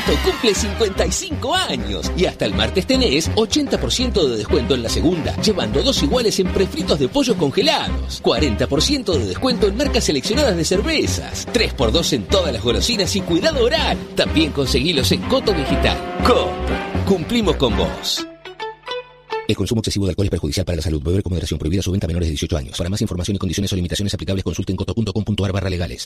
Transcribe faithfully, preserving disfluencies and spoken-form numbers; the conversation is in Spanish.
Coto cumple cincuenta y cinco años y hasta el martes tenés ochenta por ciento de descuento en la segunda, llevando dos iguales en prefritos de pollo congelados, cuarenta por ciento de descuento en marcas seleccionadas de cervezas, tres por dos en todas las golosinas y cuidado oral. También conseguilos en Coto Digital. Coto, cumplimos con vos. El consumo excesivo de alcohol es perjudicial para la salud. Beber con moderación. Prohibida su venta a menores de dieciocho años. Para más información y condiciones o limitaciones aplicables, consulten coto punto com punto ar barra legales.